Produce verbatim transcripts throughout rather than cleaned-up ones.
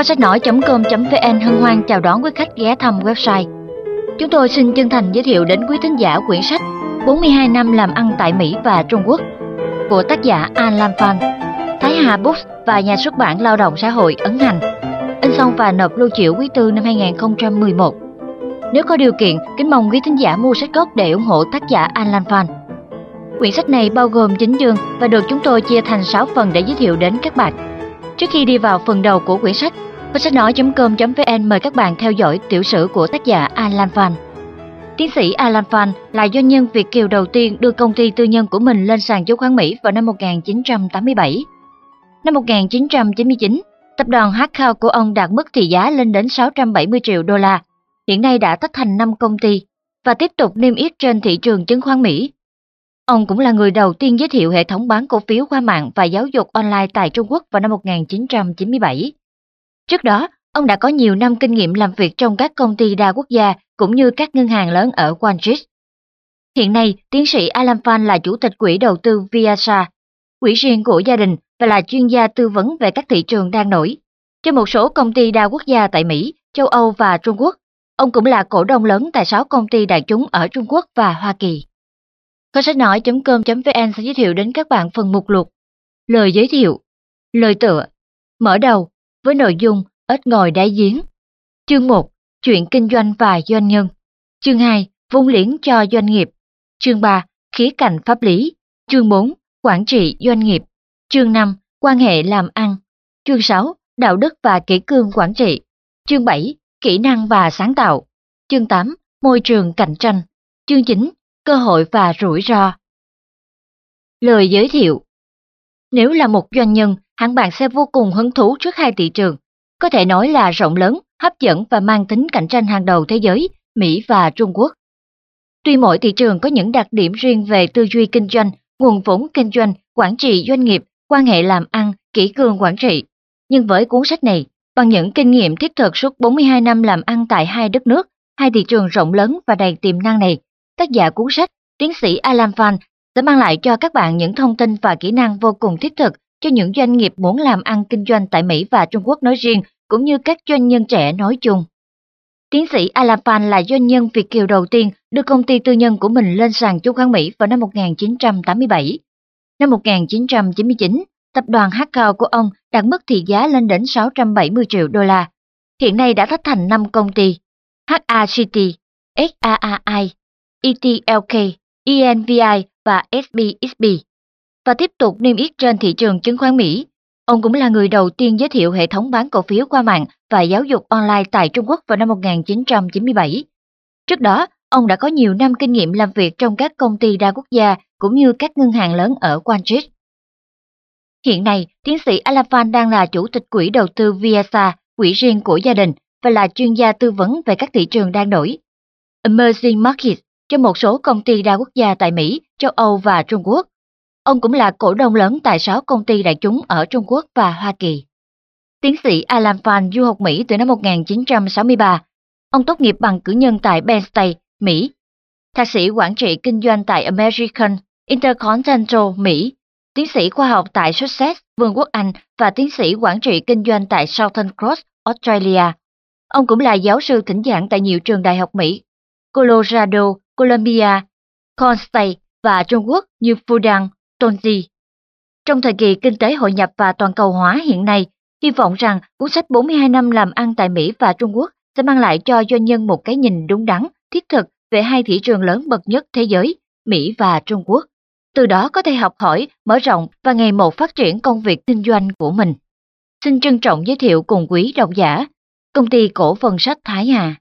Kho sách nói chấm com chấm vn hân hoan chào đón quý khách ghé thăm website. Chúng tôi xin chân thành giới thiệu đến quý thính giả quyển sách bốn mươi hai năm làm ăn tại Mỹ và Trung Quốc của tác giả Alan Phan, Thái Hà Books và nhà xuất bản Lao động Xã hội ấn hành, in xong và nộp lưu chiểu quý tư năm hai nghìn không trăm mười một. Nếu có điều kiện, kính mong quý thính giả mua sách gốc để ủng hộ tác giả Alan Phan. Quyển sách này bao gồm chín chương và được chúng tôi chia thành sáu phần để giới thiệu đến các bạn. Trước khi đi vào phần đầu của quyển sách, kho sách nói chấm com chấm vn mời các bạn theo dõi tiểu sử của tác giả Alan Phan. Tiến sĩ Alan Phan là doanh nhân Việt kiều đầu tiên đưa công ty tư nhân của mình lên sàn chứng khoán Mỹ vào năm một nghìn chín trăm tám mươi bảy. Năm một nghìn chín trăm chín mươi chín, tập đoàn Harcourt của ông đạt mức thị giá lên đến sáu trăm bảy mươi triệu đô la, hiện nay đã tách thành năm công ty và tiếp tục niêm yết trên thị trường chứng khoán Mỹ. Ông cũng là người đầu tiên giới thiệu hệ thống bán cổ phiếu qua mạng và giáo dục online tại Trung Quốc vào năm một nghìn chín trăm chín mươi bảy. Trước đó, ông đã có nhiều năm kinh nghiệm làm việc trong các công ty đa quốc gia cũng như các ngân hàng lớn ở Wall Street. Hiện nay, tiến sĩ Alan Phan là chủ tịch quỹ đầu tư Viasa, quỹ riêng của gia đình và là chuyên gia tư vấn về các thị trường đang nổi. Cho một số công ty đa quốc gia tại Mỹ, châu Âu và Trung Quốc, ông cũng là cổ đông lớn tại sáu công ty đại chúng ở Trung Quốc và Hoa Kỳ. Kho sách nói chấm com chấm vn sẽ giới thiệu đến các bạn phần mục lục. Lời giới thiệu, lời tựa, mở đầu với nội dung ếch ngồi đáy giếng. Chương một, chuyện kinh doanh và doanh nhân. Chương hai, vốn liếng cho doanh nghiệp. Chương ba, khía cạnh pháp lý. Chương bốn, quản trị doanh nghiệp. Chương năm, quan hệ làm ăn. Chương sáu, đạo đức và kỷ cương quản trị. Chương bảy, kỹ năng và sáng tạo. Chương tám, môi trường cạnh tranh. Chương chín, cơ hội và rủi ro. Lời giới thiệu. Nếu là một doanh nhân, hẳn bạn sẽ vô cùng hứng thú trước hai thị trường, có thể nói là rộng lớn, hấp dẫn và mang tính cạnh tranh hàng đầu thế giới, Mỹ và Trung Quốc. Tuy mỗi thị trường có những đặc điểm riêng về tư duy kinh doanh, nguồn vốn kinh doanh, quản trị doanh nghiệp, quan hệ làm ăn, kỷ cương quản trị, nhưng với cuốn sách này, bằng những kinh nghiệm thiết thực suốt bốn mươi hai năm làm ăn tại hai đất nước, hai thị trường rộng lớn và đầy tiềm năng này, tác giả cuốn sách, tiến sĩ Alan Phan sẽ mang lại cho các bạn những thông tin và kỹ năng vô cùng thiết thực cho những doanh nghiệp muốn làm ăn kinh doanh tại Mỹ và Trung Quốc nói riêng, cũng như các doanh nhân trẻ nói chung. Tiến sĩ Alan Phan là doanh nhân Việt kiều đầu tiên đưa công ty tư nhân của mình lên sàn chứng khoán Mỹ vào năm một nghìn chín trăm tám mươi bảy. Năm một nghìn chín trăm chín mươi chín, tập đoàn Harcourt của ông đạt mức thị giá lên đến sáu trăm bảy mươi triệu đô la. Hiện nay đã tách thành năm công ty: hát a xê tê, ét a a i, e tê lờ ca, e en vê i và ét bê ét bê, và tiếp tục niêm yết trên thị trường chứng khoán Mỹ. Ông cũng là người đầu tiên giới thiệu hệ thống bán cổ phiếu qua mạng và giáo dục online tại Trung Quốc vào năm một nghìn chín trăm chín mươi bảy. Trước đó, ông đã có nhiều năm kinh nghiệm làm việc trong các công ty đa quốc gia cũng như các ngân hàng lớn ở Wall Street. Hiện nay, tiến sĩ Alan Phan đang là chủ tịch quỹ đầu tư Viasa, quỹ riêng của gia đình, và là chuyên gia tư vấn về các thị trường đang nổi, Emerging Markets, cho một số công ty đa quốc gia tại Mỹ, châu Âu và Trung Quốc. Ông cũng là cổ đông lớn tại sáu công ty đại chúng ở Trung Quốc và Hoa Kỳ. Tiến sĩ Alan Phan du học Mỹ từ năm một nghìn chín trăm sáu mươi ba. Ông tốt nghiệp bằng cử nhân tại Penn State, Mỹ, thạc sĩ quản trị kinh doanh tại American Intercontinental, Mỹ, tiến sĩ khoa học tại Sussex, Vương quốc Anh và tiến sĩ quản trị kinh doanh tại Southern Cross, Australia. Ông cũng là giáo sư thỉnh giảng tại nhiều trường đại học Mỹ, Colorado, Columbia, Cal State và Trung Quốc như Fudan, Tongji. Trong thời kỳ kinh tế hội nhập và toàn cầu hóa hiện nay, hy vọng rằng cuốn sách bốn mươi hai năm làm ăn tại Mỹ và Trung Quốc sẽ mang lại cho doanh nhân một cái nhìn đúng đắn, thiết thực về hai thị trường lớn bậc nhất thế giới, Mỹ và Trung Quốc. Từ đó có thể học hỏi, mở rộng và ngày một phát triển công việc kinh doanh của mình. Xin trân trọng giới thiệu cùng quý độc giả, công ty cổ phần sách Thái Hà.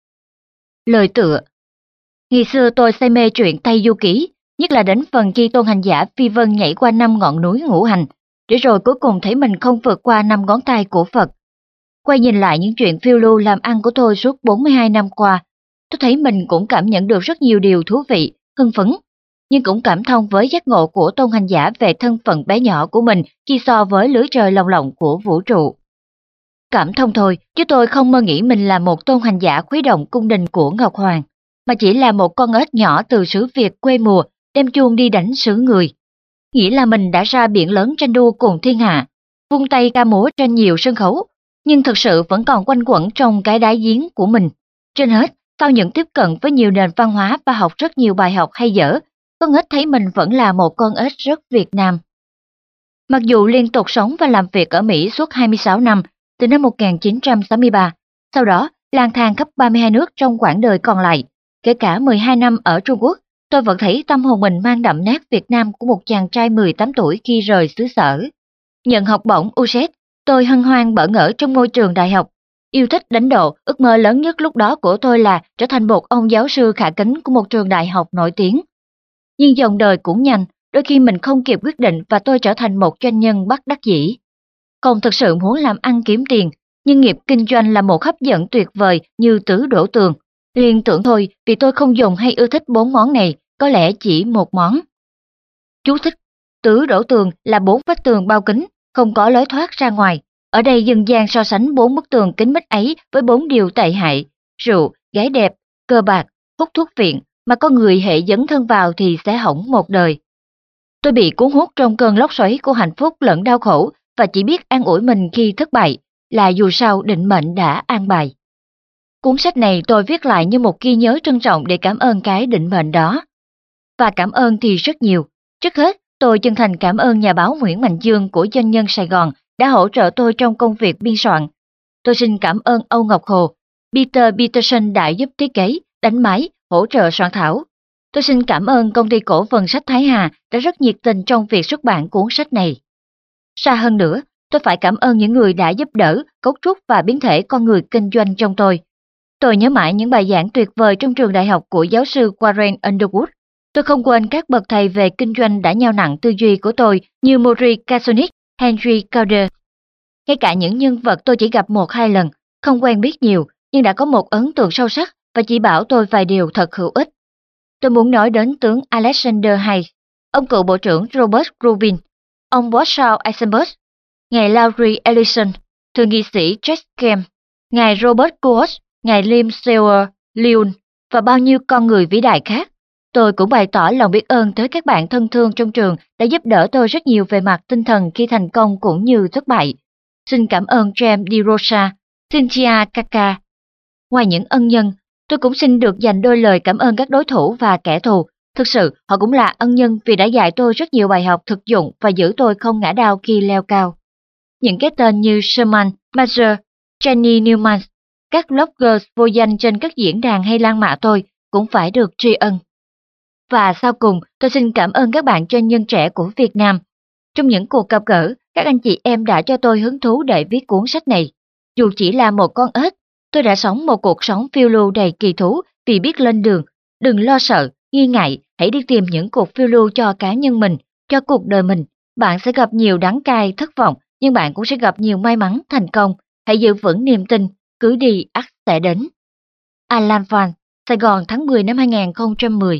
Lời tựa. Ngày xưa tôi say mê truyện Tây Du Ký, nhất là đến phần khi tôn hành giả Phi Vân nhảy qua năm ngọn núi ngũ hành, để rồi cuối cùng thấy mình không vượt qua năm ngón tay của Phật. Quay nhìn lại những chuyện phiêu lưu làm ăn của tôi suốt bốn mươi hai năm qua, tôi thấy mình cũng cảm nhận được rất nhiều điều thú vị, hưng phấn, nhưng cũng cảm thông với giác ngộ của tôn hành giả về thân phận bé nhỏ của mình khi so với lưới trời lồng lộng của vũ trụ. Cảm thông thôi, chứ tôi không mơ nghĩ mình là một tôn hành giả khuấy động cung đình của Ngọc Hoàng, mà chỉ là một con ếch nhỏ từ xứ Việt quê mùa, đem chuông đi đánh xứ người. Nghĩa là mình đã ra biển lớn tranh đua cùng thiên hạ, vung tay ca múa trên nhiều sân khấu, nhưng thực sự vẫn còn quanh quẩn trong cái đáy giếng của mình. Trên hết, sau những tiếp cận với nhiều nền văn hóa và học rất nhiều bài học hay dở, con ếch thấy mình vẫn là một con ếch rất Việt Nam. Mặc dù liên tục sống và làm việc ở Mỹ suốt hai mươi sáu năm, từ năm một nghìn chín trăm sáu mươi ba, sau đó lang thang khắp ba mươi hai nước trong quãng đời còn lại, kể cả mười hai năm ở Trung Quốc, tôi vẫn thấy tâm hồn mình mang đậm nét Việt Nam của một chàng trai mười tám tuổi khi rời xứ sở. Nhận học bổng u ét e, tôi hân hoan bỡ ngỡ trong ngôi trường đại học. Yêu thích đánh độ, ước mơ lớn nhất lúc đó của tôi là trở thành một ông giáo sư khả kính của một trường đại học nổi tiếng. Nhưng dòng đời cũng nhanh, đôi khi mình không kịp quyết định và tôi trở thành một doanh nhân bất đắc dĩ. Không thực sự muốn làm ăn kiếm tiền, nhưng nghiệp kinh doanh là một hấp dẫn tuyệt vời như tứ đổ tường. Liên tưởng thôi vì tôi không dùng hay ưa thích bốn món này, có lẽ chỉ một món. Chú thích: tứ đổ tường là bốn vách tường bao kính, không có lối thoát ra ngoài. Ở đây dân gian so sánh bốn bức tường kính mít ấy với bốn điều tệ hại: rượu, gái đẹp, cờ bạc, hút thuốc viện, mà có người hệ dấn thân vào thì sẽ hỏng một đời. Tôi bị cuốn hút trong cơn lốc xoáy của hạnh phúc lẫn đau khổ và chỉ biết an ủi mình khi thất bại, là dù sao định mệnh đã an bài. Cuốn sách này tôi viết lại như một ghi nhớ trân trọng để cảm ơn cái định mệnh đó. Và cảm ơn thì rất nhiều. Trước hết, tôi chân thành cảm ơn nhà báo Nguyễn Mạnh Dương của Doanh nhân Sài Gòn đã hỗ trợ tôi trong công việc biên soạn. Tôi xin cảm ơn Âu Ngọc Hồ, Peter Peterson đã giúp thiết kế, đánh máy, hỗ trợ soạn thảo. Tôi xin cảm ơn công ty cổ phần sách Thái Hà đã rất nhiệt tình trong việc xuất bản cuốn sách này. Xa hơn nữa, tôi phải cảm ơn những người đã giúp đỡ, cấu trúc và biến thể con người kinh doanh trong tôi. Tôi nhớ mãi những bài giảng tuyệt vời trong trường đại học của giáo sư Warren Underwood. Tôi không quên các bậc thầy về kinh doanh đã nhào nặng tư duy của tôi như Maury Kasonic, Henry Calder. Ngay cả những nhân vật tôi chỉ gặp một hai lần, không quen biết nhiều, nhưng đã có một ấn tượng sâu sắc và chỉ bảo tôi vài điều thật hữu ích. Tôi muốn nói đến tướng Alexander Hayes, ông cựu bộ trưởng Robert Rubin, ông Warsaw Eisenberg, ngài Larry Ellison, thượng nghị sĩ Jack Kemp, ngài Robert Koch, ngài Lim Sewell Leon và bao nhiêu con người vĩ đại khác. Tôi cũng bày tỏ lòng biết ơn tới các bạn thân thương trong trường đã giúp đỡ tôi rất nhiều về mặt tinh thần khi thành công cũng như thất bại. Xin cảm ơn James DeRosa, Cynthia Kaka. Ngoài những ân nhân, tôi cũng xin được dành đôi lời cảm ơn các đối thủ và kẻ thù. Thực sự, họ cũng là ân nhân vì đã dạy tôi rất nhiều bài học thực dụng và giữ tôi không ngã đau khi leo cao. Những cái tên như Sherman, Major, Jenny Newman, các blogger vô danh trên các diễn đàn hay lan mạ tôi cũng phải được tri ân. Và sau cùng, tôi xin cảm ơn các bạn doanh nhân trẻ của Việt Nam. Trong những cuộc gặp gỡ, các anh chị em đã cho tôi hứng thú để viết cuốn sách này. Dù chỉ là một con ếch, tôi đã sống một cuộc sống phiêu lưu đầy kỳ thú vì biết lên đường. Đừng lo sợ, nghi ngại, hãy đi tìm những cuộc phiêu lưu cho cá nhân mình, cho cuộc đời mình. Bạn sẽ gặp nhiều đắng cay, thất vọng, nhưng bạn cũng sẽ gặp nhiều may mắn, thành công. Hãy giữ vững niềm tin, cứ đi ắt sẽ đến. Alan Van, Sài Gòn tháng mười năm hai nghìn không trăm mười.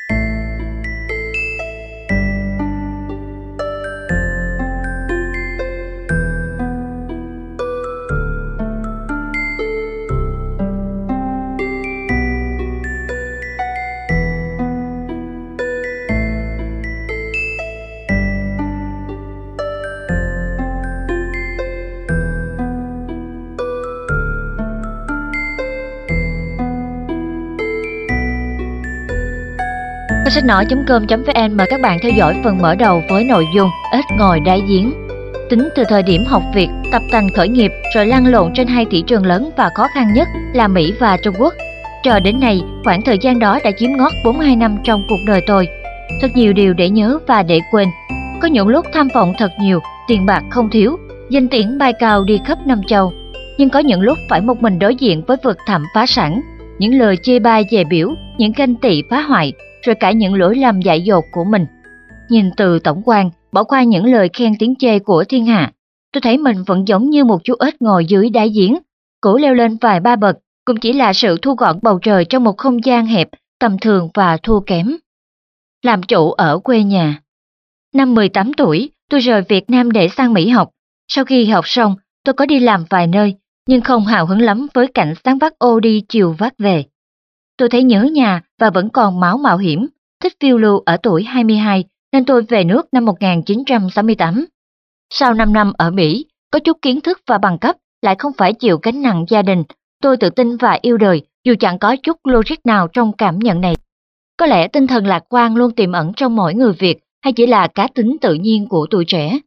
Sách nói chấm com chấm vn mời các bạn theo dõi phần mở đầu với nội dung ếch ngồi đáy giếng. Tính từ thời điểm học việc, tập tành khởi nghiệp rồi lăn lộn trên hai thị trường lớn và khó khăn nhất là Mỹ và Trung Quốc. Cho đến nay, khoảng thời gian đó đã chiếm ngót bốn mươi hai năm trong cuộc đời tôi. Thật nhiều điều để nhớ và để quên. Có những lúc tham vọng thật nhiều, tiền bạc không thiếu, danh tiếng bay cao đi khắp năm châu. Nhưng có những lúc phải một mình đối diện với vực thẳm phá sản, những lời chê bai dè biểu, những ganh tị phá hoại, rồi cả những lỗi lầm dại dột của mình. Nhìn từ tổng quan, bỏ qua những lời khen tiếng chê của thiên hạ, tôi thấy mình vẫn giống như một chú ếch ngồi dưới đáy giếng, cố leo lên vài ba bậc, cũng chỉ là sự thu gọn bầu trời trong một không gian hẹp, tầm thường và thua kém. Làm chủ ở quê nhà. Năm mười tám tuổi, tôi rời Việt Nam để sang Mỹ học. Sau khi học xong, tôi có đi làm vài nơi, nhưng không hào hứng lắm với cảnh sáng vác ô đi chiều vác về. Tôi thấy nhớ nhà và vẫn còn máu mạo hiểm, thích phiêu lưu ở tuổi hai mươi hai nên tôi về nước năm một nghìn chín trăm sáu mươi tám. Sau năm năm ở Mỹ, có chút kiến thức và bằng cấp lại không phải chịu gánh nặng gia đình. Tôi tự tin và yêu đời, dù chẳng có chút logic nào trong cảm nhận này. Có lẽ tinh thần lạc quan luôn tiềm ẩn trong mỗi người Việt, hay chỉ là cá tính tự nhiên của tuổi trẻ.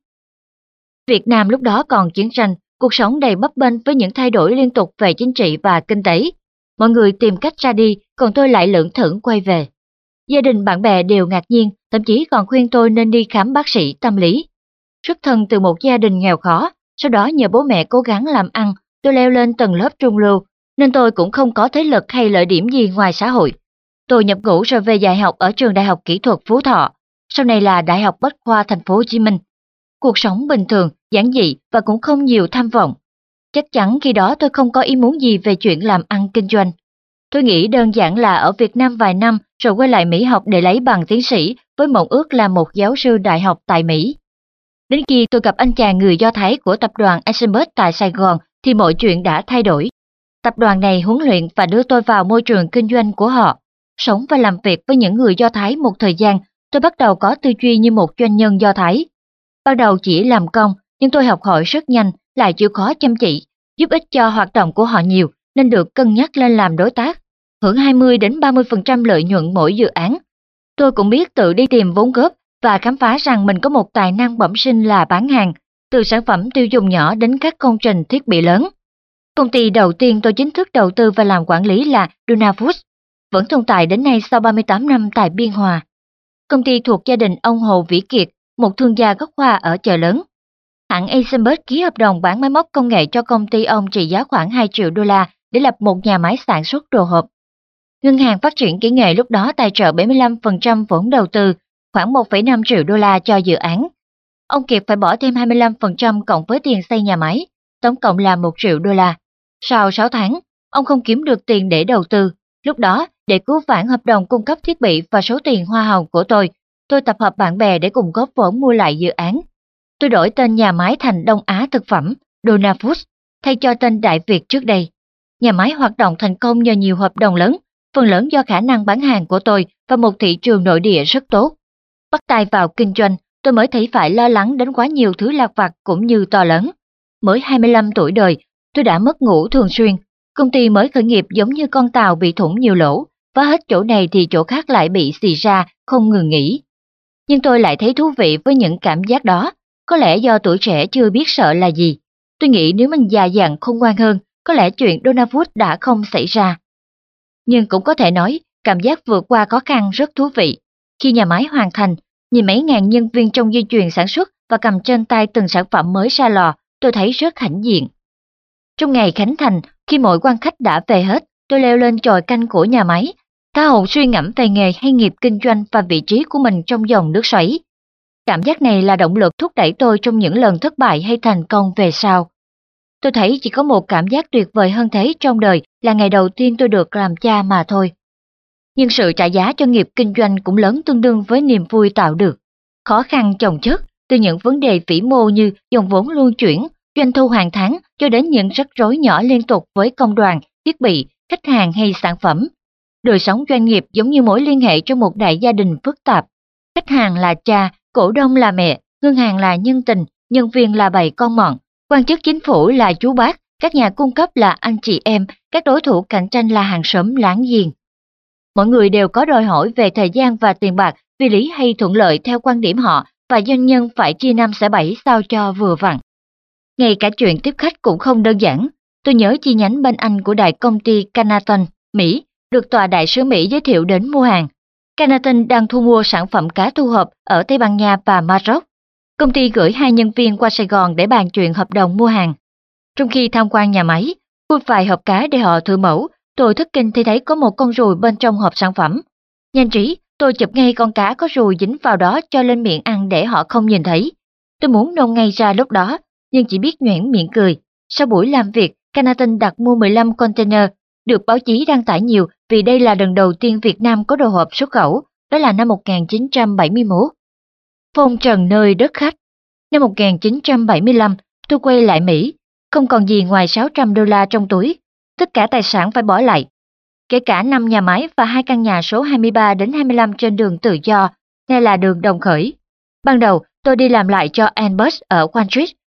Việt Nam lúc đó còn chiến tranh, cuộc sống đầy bấp bênh với những thay đổi liên tục về chính trị và kinh tế. Mọi người tìm cách ra đi, còn tôi lại lững thững quay về. Gia đình bạn bè đều ngạc nhiên, thậm chí còn khuyên tôi nên đi khám bác sĩ tâm lý. Xuất thân từ một gia đình nghèo khó, sau đó nhờ bố mẹ cố gắng làm ăn, tôi leo lên tầng lớp trung lưu, nên tôi cũng không có thế lực hay lợi điểm gì ngoài xã hội. Tôi nhập ngũ rồi về dạy học ở trường Đại học Kỹ thuật Phú Thọ, sau này là Đại học Bách khoa Thành phố Hồ Chí Minh. Cuộc sống bình thường, giản dị và cũng không nhiều tham vọng. Chắc chắn khi đó tôi không có ý muốn gì về chuyện làm ăn kinh doanh. Tôi nghĩ đơn giản là ở Việt Nam vài năm rồi quay lại Mỹ học để lấy bằng tiến sĩ với mộng ước là một giáo sư đại học tại Mỹ. Đến khi tôi gặp anh chàng người Do Thái của tập đoàn Eisenberg tại Sài Gòn thì mọi chuyện đã thay đổi. Tập đoàn này huấn luyện và đưa tôi vào môi trường kinh doanh của họ. Sống và làm việc với những người Do Thái một thời gian, tôi bắt đầu có tư duy như một doanh nhân Do Thái. Ban đầu chỉ làm công, nhưng tôi học hỏi rất nhanh, lại chịu khó chăm chỉ, giúp ích cho hoạt động của họ nhiều, nên được cân nhắc lên làm đối tác, hưởng hai mươi đến ba mươi phần trăm lợi nhuận mỗi dự án. Tôi cũng biết tự đi tìm vốn góp và khám phá rằng mình có một tài năng bẩm sinh là bán hàng, từ sản phẩm tiêu dùng nhỏ đến các công trình thiết bị lớn. Công ty đầu tiên tôi chính thức đầu tư và làm quản lý là Duna Foods, vẫn tồn tại đến nay sau ba mươi tám năm tại Biên Hòa. Công ty thuộc gia đình ông Hồ Vĩ Kiệt, một thương gia gốc Hoa ở chợ lớn. Hãng Eisenberg ký hợp đồng bán máy móc công nghệ cho công ty ông trị giá khoảng hai triệu đô la để lập một nhà máy sản xuất đồ hộp. Ngân hàng Phát triển Kỹ nghệ lúc đó tài trợ bảy mươi lăm phần trăm vốn đầu tư, khoảng một phẩy năm triệu đô la cho dự án. Ông Kiệt phải bỏ thêm hai mươi lăm phần trăm cộng với tiền xây nhà máy, tổng cộng là một triệu đô la. Sau sáu tháng, ông không kiếm được tiền để đầu tư. Lúc đó, để cứu vãn hợp đồng cung cấp thiết bị và số tiền hoa hồng của tôi, tôi tập hợp bạn bè để cùng góp vốn mua lại dự án. Tôi đổi tên nhà máy thành Đông Á Thực phẩm, Duna Foods, thay cho tên Đại Việt trước đây. Nhà máy hoạt động thành công nhờ nhiều hợp đồng lớn, phần lớn do khả năng bán hàng của tôi và một thị trường nội địa rất tốt. Bắt tay vào kinh doanh, tôi mới thấy phải lo lắng đến quá nhiều thứ lặt vặt cũng như to lớn. Mới hai mươi lăm tuổi đời, tôi đã mất ngủ thường xuyên. Công ty mới khởi nghiệp giống như con tàu bị thủng nhiều lỗ, phá hết chỗ này thì chỗ khác lại bị xì ra, không ngừng nghỉ. Nhưng tôi lại thấy thú vị với những cảm giác đó, có lẽ do tuổi trẻ chưa biết sợ là gì. Tôi nghĩ nếu mình già dặn khôn ngoan hơn, có lẽ chuyện Duna Foods đã không xảy ra. Nhưng cũng có thể nói, cảm giác vượt qua khó khăn rất thú vị. Khi nhà máy hoàn thành, nhìn mấy ngàn nhân viên trong dây chuyền sản xuất và cầm trên tay từng sản phẩm mới ra lò, tôi thấy rất hãnh diện. Trong ngày khánh thành, khi mọi quan khách đã về hết, tôi leo lên chòi canh của nhà máy, tha hồ suy ngẫm về nghề hay nghiệp kinh doanh và vị trí của mình trong dòng nước xoáy. Cảm giác này là động lực thúc đẩy tôi trong những lần thất bại hay thành công về sau. Tôi thấy chỉ có một cảm giác tuyệt vời hơn thế trong đời là ngày đầu tiên tôi được làm cha mà thôi. Nhưng sự trả giá cho nghiệp kinh doanh cũng lớn tương đương với niềm vui tạo được. Khó khăn chồng chất, từ những vấn đề vĩ mô như dòng vốn luân chuyển, doanh thu hàng tháng cho đến những rắc rối nhỏ liên tục với công đoàn, thiết bị, khách hàng hay sản phẩm. Đời sống doanh nghiệp giống như mối liên hệ trong một đại gia đình phức tạp. Khách hàng là cha, cổ đông là mẹ, ngân hàng là nhân tình, nhân viên là bầy con mọn, quan chức chính phủ là chú bác, các nhà cung cấp là anh chị em, các đối thủ cạnh tranh là hàng xóm láng giềng. Mọi người đều có đòi hỏi về thời gian và tiền bạc vì lý hay thuận lợi theo quan điểm họ, và doanh nhân phải chia năm xẻ bảy sao cho vừa vặn. Ngay cả chuyện tiếp khách cũng không đơn giản. Tôi nhớ chi nhánh bên Anh của đại công ty Canton, Mỹ, được tòa đại sứ Mỹ giới thiệu đến mua hàng. Canton đang thu mua sản phẩm cá thu hộp ở Tây Ban Nha và Maroc. Công ty gửi hai nhân viên qua Sài Gòn để bàn chuyện hợp đồng mua hàng. Trong khi tham quan nhà máy, mua vài hộp cá để họ thử mẫu, tôi thất kinh khi thấy có một con ruồi bên trong hộp sản phẩm. Nhanh trí, tôi chụp ngay con cá có ruồi dính vào đó cho lên miệng ăn để họ không nhìn thấy. Tôi muốn nôn ngay ra lúc đó, nhưng chỉ biết nhoẻn miệng cười. Sau buổi làm việc, Canton đặt mua mười lăm container, được báo chí đăng tải nhiều vì đây là lần đầu tiên Việt Nam có đồ hộp xuất khẩu, đó là năm một nghìn chín trăm bảy mươi mốt. Phong trần nơi đất khách. Năm một nghìn chín trăm bảy mươi lăm, tôi quay lại Mỹ, không còn gì ngoài sáu trăm đô la trong túi, tất cả tài sản phải bỏ lại, kể cả năm nhà máy và hai căn nhà số hai mươi ba đến hai mươi lăm trên đường Tự Do, nay là đường Đồng Khởi. Ban đầu, tôi đi làm lại cho Airbus ở Wall Street,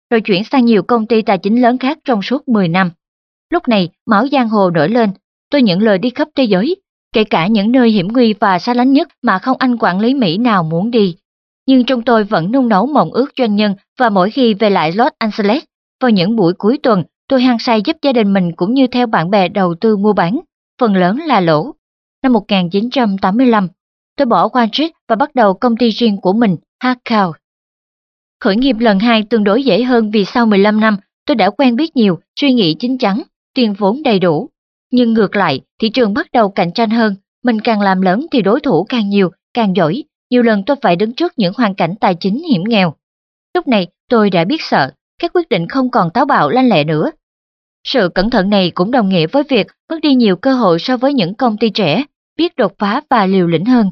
rồi chuyển sang nhiều công ty tài chính lớn khác trong suốt mười năm. Lúc này, máu giang hồ nổi lên, tôi nhận lời đi khắp thế giới, kể cả những nơi hiểm nguy và xa lánh nhất mà không anh quản lý Mỹ nào muốn đi. Nhưng trong tôi vẫn nung nấu mộng ước doanh nhân, và mỗi khi về lại Los Angeles, vào những buổi cuối tuần, tôi hăng say giúp gia đình mình cũng như theo bạn bè đầu tư mua bán, phần lớn là lỗ. Năm một nghìn chín trăm tám mươi lăm, tôi bỏ Wall Street và bắt đầu công ty riêng của mình, Hackcow. Khởi nghiệp lần hai tương đối dễ hơn vì sau mười lăm năm, tôi đã quen biết nhiều, suy nghĩ chín chắn, tiền vốn đầy đủ. Nhưng ngược lại, thị trường bắt đầu cạnh tranh hơn, mình càng làm lớn thì đối thủ càng nhiều, càng giỏi. Nhiều lần tôi phải đứng trước những hoàn cảnh tài chính hiểm nghèo. Lúc này tôi đã biết sợ, các quyết định không còn táo bạo lanh lẹ nữa. Sự cẩn thận này cũng đồng nghĩa với việc mất đi nhiều cơ hội so với những công ty trẻ, biết đột phá và liều lĩnh hơn.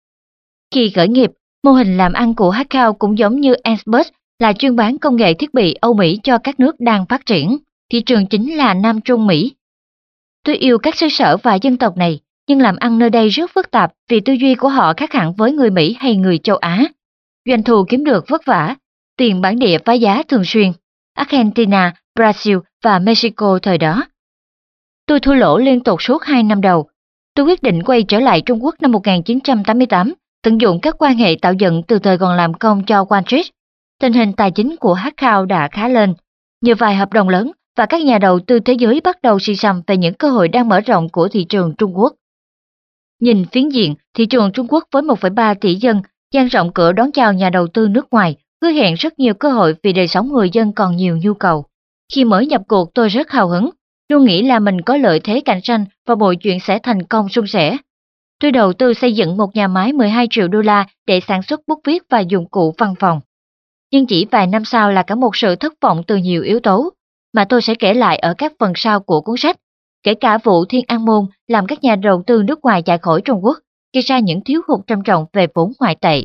Khi khởi nghiệp, mô hình làm ăn của Hackcow cũng giống như Airbus, là chuyên bán công nghệ thiết bị Âu Mỹ cho các nước đang phát triển. Thị trường chính là Nam Trung Mỹ. Tôi yêu các xứ sở và dân tộc này, nhưng làm ăn nơi đây rất phức tạp vì tư duy của họ khác hẳn với người Mỹ hay người châu Á. Doanh thu kiếm được vất vả, tiền bản địa phá giá thường xuyên. Argentina, Brazil và Mexico thời đó. Tôi thua lỗ liên tục suốt hai năm đầu. Tôi quyết định quay trở lại Trung Quốc năm một nghìn chín trăm tám mươi tám, tận dụng các quan hệ tạo dựng từ thời còn làm công cho Wall Street. Tình hình tài chính của Hackcow đã khá lên, nhờ vài hợp đồng lớn và các nhà đầu tư thế giới bắt đầu suy sầm về những cơ hội đang mở rộng của thị trường Trung Quốc. Nhìn phiến diện, thị trường Trung Quốc với một phẩy ba tỷ dân, dang rộng cửa đón chào nhà đầu tư nước ngoài, hứa hẹn rất nhiều cơ hội vì đời sống người dân còn nhiều nhu cầu. Khi mới nhập cuộc tôi rất hào hứng, luôn nghĩ là mình có lợi thế cạnh tranh và mọi chuyện sẽ thành công suôn sẻ. Tôi đầu tư xây dựng một nhà máy mười hai triệu đô la để sản xuất bút viết và dụng cụ văn phòng. Nhưng chỉ vài năm sau là cả một sự thất vọng từ nhiều yếu tố, mà tôi sẽ kể lại ở các phần sau của cuốn sách, kể cả vụ Thiên An Môn làm các nhà đầu tư nước ngoài chạy khỏi Trung Quốc, gây ra những thiếu hụt trầm trọng về vốn ngoại tệ.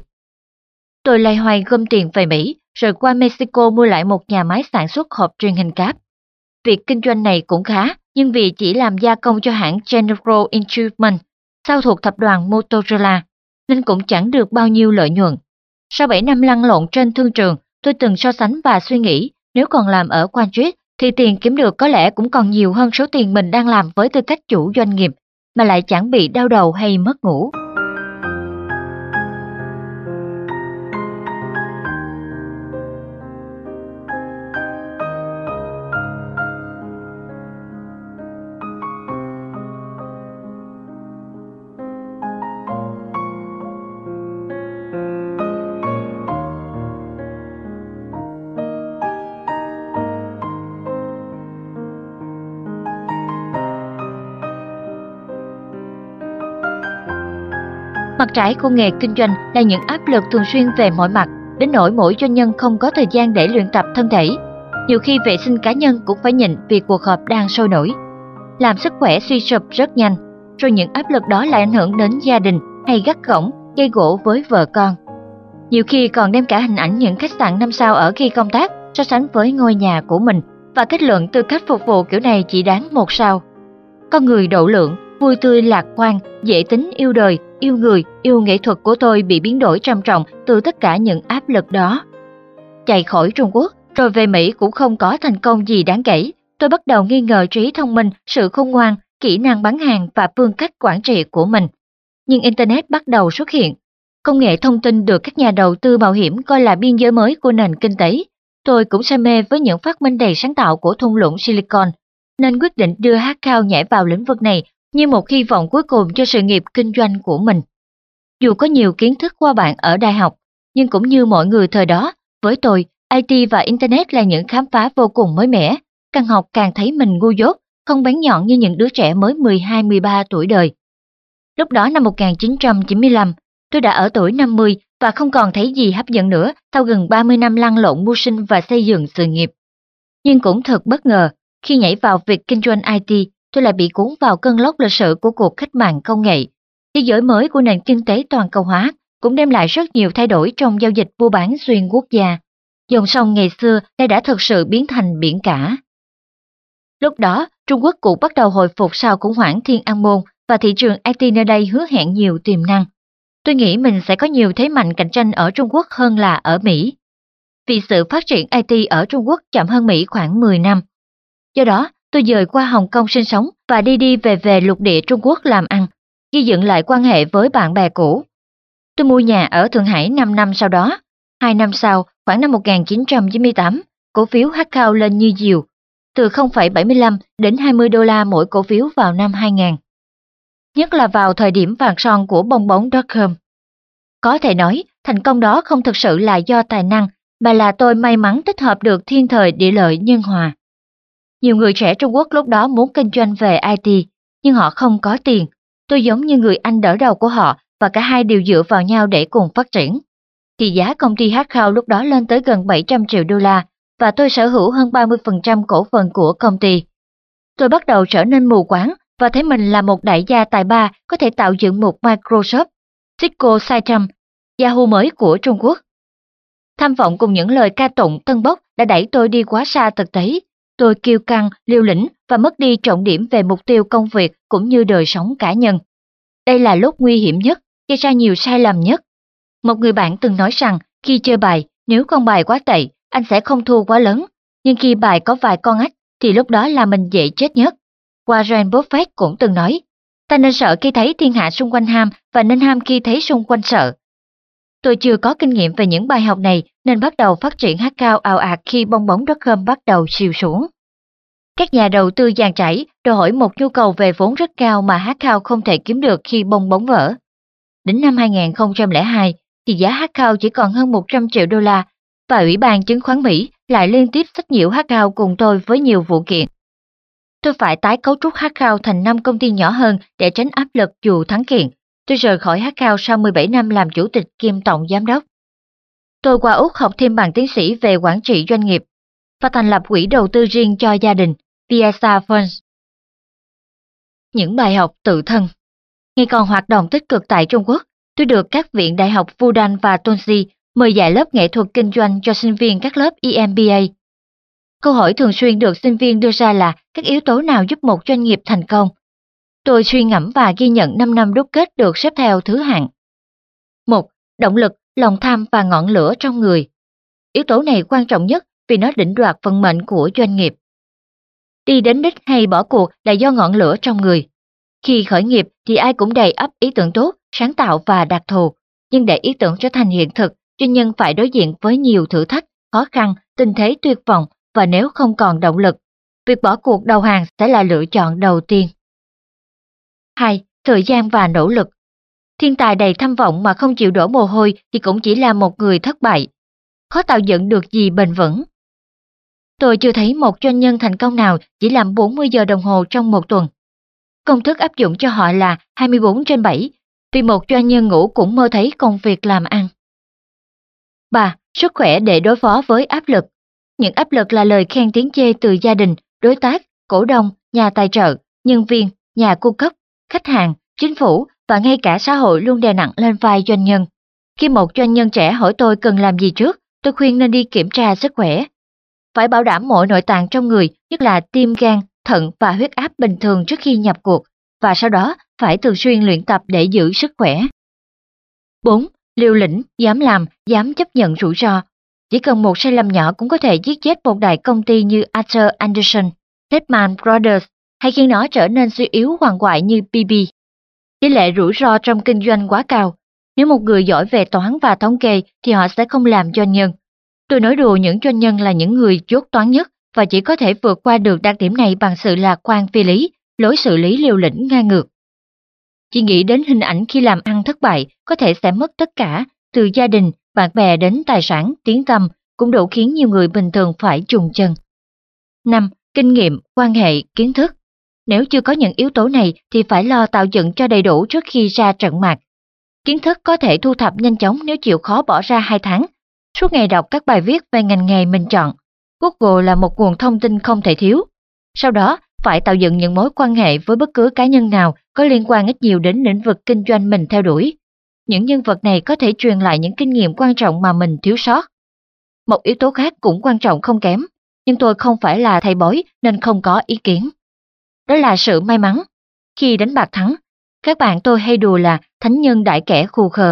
Tôi loay hoay gom tiền về Mỹ, rồi qua Mexico mua lại một nhà máy sản xuất hộp truyền hình cáp. Việc kinh doanh này cũng khá, nhưng vì chỉ làm gia công cho hãng General Instrument, sau thuộc tập đoàn Motorola, nên cũng chẳng được bao nhiêu lợi nhuận. Sau bảy năm lăn lộn trên thương trường, tôi từng so sánh và suy nghĩ, nếu còn làm ở Wall Street, thì tiền kiếm được có lẽ cũng còn nhiều hơn số tiền mình đang làm với tư cách chủ doanh nghiệp, mà lại chẳng bị đau đầu hay mất ngủ. Mặt trái của nghề kinh doanh là những áp lực thường xuyên về mọi mặt, đến nỗi mỗi doanh nhân không có thời gian để luyện tập thân thể. Nhiều khi vệ sinh cá nhân cũng phải nhịn vì cuộc họp đang sôi nổi. Làm sức khỏe suy sụp rất nhanh, rồi những áp lực đó lại ảnh hưởng đến gia đình hay gắt gỏng, gây gổ với vợ con. Nhiều khi còn đem cả hình ảnh những khách sạn năm sao ở khi công tác so sánh với ngôi nhà của mình, và kết luận tư cách phục vụ kiểu này chỉ đáng một sao. Con người độ lượng, vui tươi lạc quan, dễ tính, yêu đời, yêu người, yêu nghệ thuật của tôi bị biến đổi trầm trọng từ tất cả những áp lực đó. Chạy khỏi Trung Quốc, rồi về Mỹ cũng không có thành công gì đáng kể. Tôi bắt đầu nghi ngờ trí thông minh, sự khôn ngoan, kỹ năng bán hàng và phương cách quản trị của mình. Nhưng Internet bắt đầu xuất hiện. Công nghệ thông tin được các nhà đầu tư mạo hiểm coi là biên giới mới của nền kinh tế. Tôi cũng say mê với những phát minh đầy sáng tạo của thung lũng Silicon, nên quyết định đưa Hackcow nhảy vào lĩnh vực này như một hy vọng cuối cùng cho sự nghiệp kinh doanh của mình. Dù có nhiều kiến thức qua bạn ở đại học, nhưng cũng như mọi người thời đó, với tôi, i tê và Internet là những khám phá vô cùng mới mẻ. Càng học càng thấy mình ngu dốt, không bén nhọn như những đứa trẻ mới mười hai mười ba tuổi đời. Lúc đó năm một nghìn chín trăm chín mươi lăm, tôi đã ở tuổi năm mươi và không còn thấy gì hấp dẫn nữa sau gần ba mươi năm lăn lộn mưu sinh và xây dựng sự nghiệp. Nhưng cũng thật bất ngờ, khi nhảy vào việc kinh doanh i tê, tôi lại bị cuốn vào cơn lốc lịch sử của cuộc cách mạng công nghệ. Thế giới mới của nền kinh tế toàn cầu hóa cũng đem lại rất nhiều thay đổi trong giao dịch mua bán xuyên quốc gia. Dòng sông ngày xưa nay đã thực sự biến thành biển cả. Lúc đó, Trung Quốc cũng bắt đầu hồi phục sau khủng hoảng Thiên An Môn và thị trường i tê nơi đây hứa hẹn nhiều tiềm năng. Tôi nghĩ mình sẽ có nhiều thế mạnh cạnh tranh ở Trung Quốc hơn là ở Mỹ. vì sự phát triển i tê ở Trung Quốc chậm hơn Mỹ khoảng mười năm. Do đó, tôi dời qua Hồng Kông sinh sống và đi đi về về lục địa Trung Quốc làm ăn, gây dựng lại quan hệ với bạn bè cũ. Tôi mua nhà ở Thượng Hải năm năm sau đó. Hai năm sau, khoảng năm một nghìn chín trăm chín mươi tám, cổ phiếu Hackhao lên như diều, từ không phẩy bảy mươi lăm đến hai mươi đô la mỗi cổ phiếu vào năm hai nghìn. Nhất là vào thời điểm vàng son của bong bóng .com. Có thể nói, thành công đó không thực sự là do tài năng, mà là tôi may mắn tích hợp được thiên thời địa lợi nhân hòa. Nhiều người trẻ Trung Quốc lúc đó muốn kinh doanh về i tê, nhưng họ không có tiền. Tôi giống như người anh đỡ đầu của họ và cả hai đều dựa vào nhau để cùng phát triển. Thì giá công ty Hackhao lúc đó lên tới gần bảy trăm triệu đô la và tôi sở hữu hơn ba mươi phần trăm cổ phần của công ty. Tôi bắt đầu trở nên mù quáng và thấy mình là một đại gia tài ba có thể tạo dựng một Microsoft, Cisco Saitama, Yahoo mới của Trung Quốc. Tham vọng cùng những lời ca tụng tân bốc đã đẩy tôi đi quá xa thực tế. Tôi kiêu căng, liều lĩnh và mất đi trọng điểm về mục tiêu công việc cũng như đời sống cá nhân. Đây là lúc nguy hiểm nhất, gây ra nhiều sai lầm nhất. Một người bạn từng nói rằng khi chơi bài, nếu con bài quá tệ, anh sẽ không thua quá lớn. Nhưng khi bài có vài con ách, thì lúc đó là mình dễ chết nhất. Warren Buffett cũng từng nói, ta nên sợ khi thấy thiên hạ xung quanh ham và nên ham khi thấy xung quanh sợ. Tôi chưa có kinh nghiệm về những bài học này nên bắt đầu phát triển Hackhao ào ạt khi bong bóng .com bắt đầu xìu xuống. Các nhà đầu tư dàn trải đòi hỏi một nhu cầu về vốn rất cao mà Hackhao không thể kiếm được khi bong bóng vỡ. Đến năm hai nghìn không trăm lẻ hai thì giá Hackhao chỉ còn hơn một trăm triệu đô la và Ủy ban Chứng khoán Mỹ lại liên tiếp sách nhiễu Hackhao cùng tôi với nhiều vụ kiện. Tôi phải tái cấu trúc Hackhao thành năm công ty nhỏ hơn để tránh áp lực dù thắng kiện. Tôi rời khỏi Hackhao sau mười bảy năm làm chủ tịch kiêm tổng giám đốc. Tôi qua Úc học thêm bằng tiến sĩ về quản trị doanh nghiệp và thành lập quỹ đầu tư riêng cho gia đình, Piazza Funds. Những bài học tự thân. Ngày còn hoạt động tích cực tại Trung Quốc, tôi được các viện đại học Fudan và Tonsei mời dạy lớp nghệ thuật kinh doanh cho sinh viên các lớp e em bê a. Câu hỏi thường xuyên được sinh viên đưa ra là các yếu tố nào giúp một doanh nghiệp thành công. Tôi suy ngẫm và ghi nhận năm năm đúc kết được xếp theo thứ hạng. một. Động lực, lòng tham và ngọn lửa trong người. Yếu tố này quan trọng nhất vì nó định đoạt vận mệnh của doanh nghiệp. Đi đến đích hay bỏ cuộc là do ngọn lửa trong người. Khi khởi nghiệp thì ai cũng đầy ắp ý tưởng tốt, sáng tạo và đặc thù. Nhưng để ý tưởng trở thành hiện thực, doanh nhân phải đối diện với nhiều thử thách, khó khăn, tình thế tuyệt vọng và nếu không còn động lực, việc bỏ cuộc đầu hàng sẽ là lựa chọn đầu tiên. hai. Thời gian và nỗ lực. Thiên tài đầy tham vọng mà không chịu đổ mồ hôi thì cũng chỉ là một người thất bại. Khó tạo dựng được gì bền vững. Tôi chưa thấy một doanh nhân thành công nào chỉ làm bốn mươi giờ đồng hồ trong một tuần. Công thức áp dụng cho họ là hai mươi bốn trên bảy, vì một doanh nhân ngủ cũng mơ thấy công việc làm ăn. ba. Sức khỏe để đối phó với áp lực. Những áp lực là lời khen tiếng chê từ gia đình, đối tác, cổ đông, nhà tài trợ, nhân viên, nhà cung cấp, khách hàng, chính phủ và ngay cả xã hội luôn đè nặng lên vai doanh nhân. Khi một doanh nhân trẻ hỏi tôi cần làm gì trước, tôi khuyên nên đi kiểm tra sức khỏe. Phải bảo đảm mọi nội tạng trong người, nhất là tim, gan, thận và huyết áp bình thường trước khi nhập cuộc, và sau đó phải thường xuyên luyện tập để giữ sức khỏe. bốn. Liều lĩnh, dám làm, dám chấp nhận rủi ro. Chỉ cần một sai lầm nhỏ cũng có thể giết chết một đại công ty như Arthur Andersen, Lehman Brothers, hay khiến nó trở nên suy yếu hoàng hoại như bê bê. Tỷ lệ rủi ro trong kinh doanh quá cao. Nếu một người giỏi về toán và thống kê thì họ sẽ không làm doanh nhân. Tôi nói đùa những doanh nhân là những người dốt toán nhất và chỉ có thể vượt qua được đặc điểm này bằng sự lạc quan phi lý, lối xử lý liều lĩnh ngang ngược. Chỉ nghĩ đến hình ảnh khi làm ăn thất bại có thể sẽ mất tất cả, từ gia đình, bạn bè đến tài sản, tiếng tăm, cũng đủ khiến nhiều người bình thường phải chùng chân. năm. Kinh nghiệm, quan hệ, kiến thức. Nếu chưa có những yếu tố này thì phải lo tạo dựng cho đầy đủ trước khi ra trận mạc. Kiến thức có thể thu thập nhanh chóng nếu chịu khó bỏ ra hai tháng. Suốt ngày đọc các bài viết về ngành nghề mình chọn. Google là một nguồn thông tin không thể thiếu. Sau đó, phải tạo dựng những mối quan hệ với bất cứ cá nhân nào có liên quan ít nhiều đến lĩnh vực kinh doanh mình theo đuổi. Những nhân vật này có thể truyền lại những kinh nghiệm quan trọng mà mình thiếu sót. Một yếu tố khác cũng quan trọng không kém, nhưng tôi không phải là thầy bói nên không có ý kiến. Đó là sự may mắn. Khi đánh bạc thắng, các bạn tôi hay đùa là thánh nhân đãi kẻ khù khờ.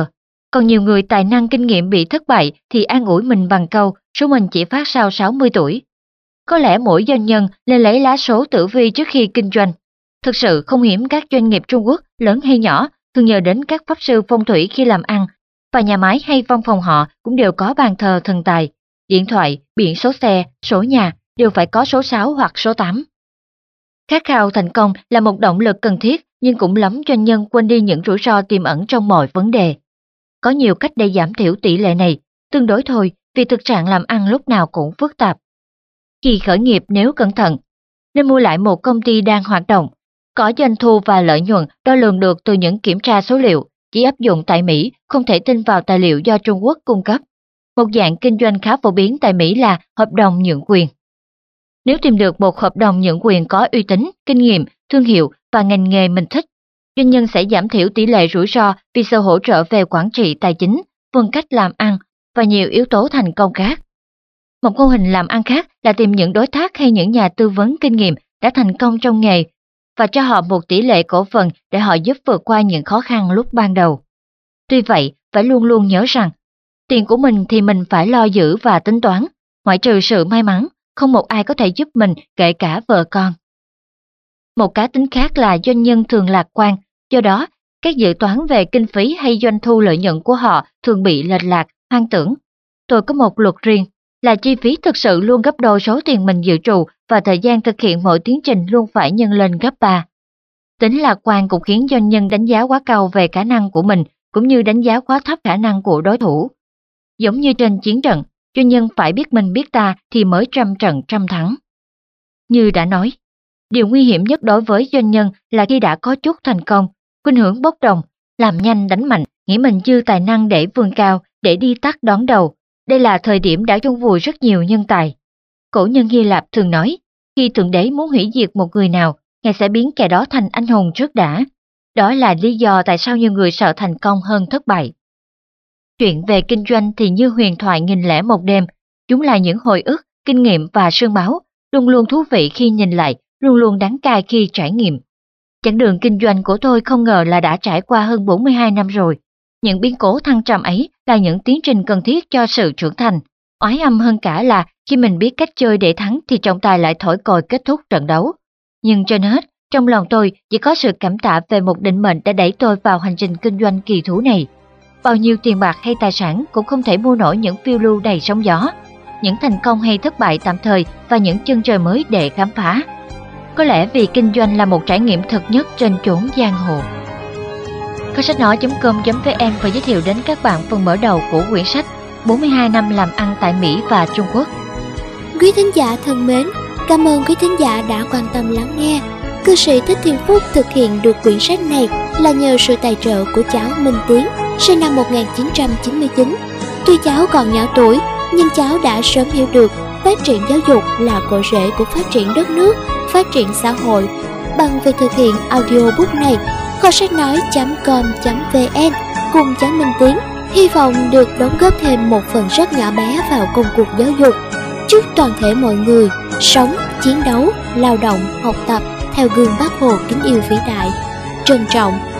Còn nhiều người tài năng kinh nghiệm bị thất bại thì an ủi mình bằng câu số mình chỉ phát sau sáu mươi tuổi. Có lẽ mỗi doanh nhân nên lấy lá số tử vi trước khi kinh doanh. Thực sự không hiếm các doanh nghiệp Trung Quốc, lớn hay nhỏ, thường nhờ đến các pháp sư phong thủy khi làm ăn, và nhà máy hay văn phòng họ cũng đều có bàn thờ thần tài, điện thoại, biển số xe, sổ nhà đều phải có số sáu hoặc số tám. Khát khao thành công là một động lực cần thiết, nhưng cũng lắm doanh nhân quên đi những rủi ro tiềm ẩn trong mọi vấn đề. Có nhiều cách để giảm thiểu tỷ lệ này, tương đối thôi, vì thực trạng làm ăn lúc nào cũng phức tạp. Khi khởi nghiệp nếu cẩn thận, nên mua lại một công ty đang hoạt động, có doanh thu và lợi nhuận đo lường được từ những kiểm tra số liệu, chỉ áp dụng tại Mỹ, không thể tin vào tài liệu do Trung Quốc cung cấp. Một dạng kinh doanh khá phổ biến tại Mỹ là hợp đồng nhượng quyền. Nếu tìm được một hợp đồng nhượng quyền có uy tín, kinh nghiệm, thương hiệu và ngành nghề mình thích, doanh nhân sẽ giảm thiểu tỷ lệ rủi ro vì sự hỗ trợ về quản trị tài chính, phương cách làm ăn và nhiều yếu tố thành công khác. Một mô hình làm ăn khác là tìm những đối tác hay những nhà tư vấn kinh nghiệm đã thành công trong nghề và cho họ một tỷ lệ cổ phần để họ giúp vượt qua những khó khăn lúc ban đầu. Tuy vậy, phải luôn luôn nhớ rằng, tiền của mình thì mình phải lo giữ và tính toán, ngoại trừ sự may mắn, không một ai có thể giúp mình kể cả vợ con. Một cá tính khác là doanh nhân thường lạc quan, do đó, các dự toán về kinh phí hay doanh thu lợi nhuận của họ thường bị lệch lạc, hoang tưởng. Tôi có một luật riêng, là chi phí thực sự luôn gấp đôi số tiền mình dự trù và thời gian thực hiện mọi tiến trình luôn phải nhân lên gấp ba. Tính lạc quan cũng khiến doanh nhân đánh giá quá cao về khả năng của mình, cũng như đánh giá quá thấp khả năng của đối thủ. Giống như trên chiến trận, doanh nhân phải biết mình biết ta thì mới trăm trận trăm thắng. Như đã nói, điều nguy hiểm nhất đối với doanh nhân là khi đã có chút thành công, khuynh hướng bốc đồng, làm nhanh đánh mạnh, nghĩ mình dư tài năng để vươn cao, để đi tắt đón đầu. Đây là thời điểm đã chôn vùi rất nhiều nhân tài. Cổ nhân Hy Lạp thường nói, khi Thượng Đế muốn hủy diệt một người nào, Ngài sẽ biến kẻ đó thành anh hùng trước đã. Đó là lý do tại sao nhiều người sợ thành công hơn thất bại. Chuyện về kinh doanh thì như huyền thoại nghìn lẻ một đêm, chúng là những hồi ức, kinh nghiệm và sương máu, luôn luôn thú vị khi nhìn lại, luôn luôn đắng cay khi trải nghiệm. Chặng đường kinh doanh của tôi không ngờ là đã trải qua hơn bốn mươi hai năm rồi. Những biến cố thăng trầm ấy là những tiến trình cần thiết cho sự trưởng thành. Oái âm hơn cả là khi mình biết cách chơi để thắng thì trọng tài lại thổi còi kết thúc trận đấu. Nhưng trên hết, trong lòng tôi chỉ có sự cảm tạ về một định mệnh đã đẩy tôi vào hành trình kinh doanh kỳ thú này. Bao nhiêu tiền bạc hay tài sản cũng không thể mua nổi những phiêu lưu đầy sóng gió, những thành công hay thất bại tạm thời và những chân trời mới để khám phá. Có lẽ vì kinh doanh là một trải nghiệm thật nhất trên chốn giang hồ. Kho sách nói chấm com chấm vn và giới thiệu đến các bạn phần mở đầu của quyển sách bốn mươi hai năm làm ăn tại Mỹ và Trung Quốc. Quý thính giả thân mến, cảm ơn quý thính giả đã quan tâm lắng nghe. Cư sĩ Thích Thiên Phúc thực hiện được quyển sách này là nhờ sự tài trợ của cháu Minh Tiến, sinh năm một nghìn chín trăm chín mươi chín. Tuy cháu còn nhỏ tuổi, nhưng cháu đã sớm hiểu được phát triển giáo dục là cội rễ của phát triển đất nước, phát triển xã hội. Bằng việc thực hiện audiobook này, kho sách nói chấm com chấm vn cùng cháu Minh Tiến hy vọng được đóng góp thêm một phần rất nhỏ bé vào công cuộc giáo dục. Chúc toàn thể mọi người sống, chiến đấu, lao động, học tập theo gương Bác Hồ kính yêu vĩ đại. Trân trọng,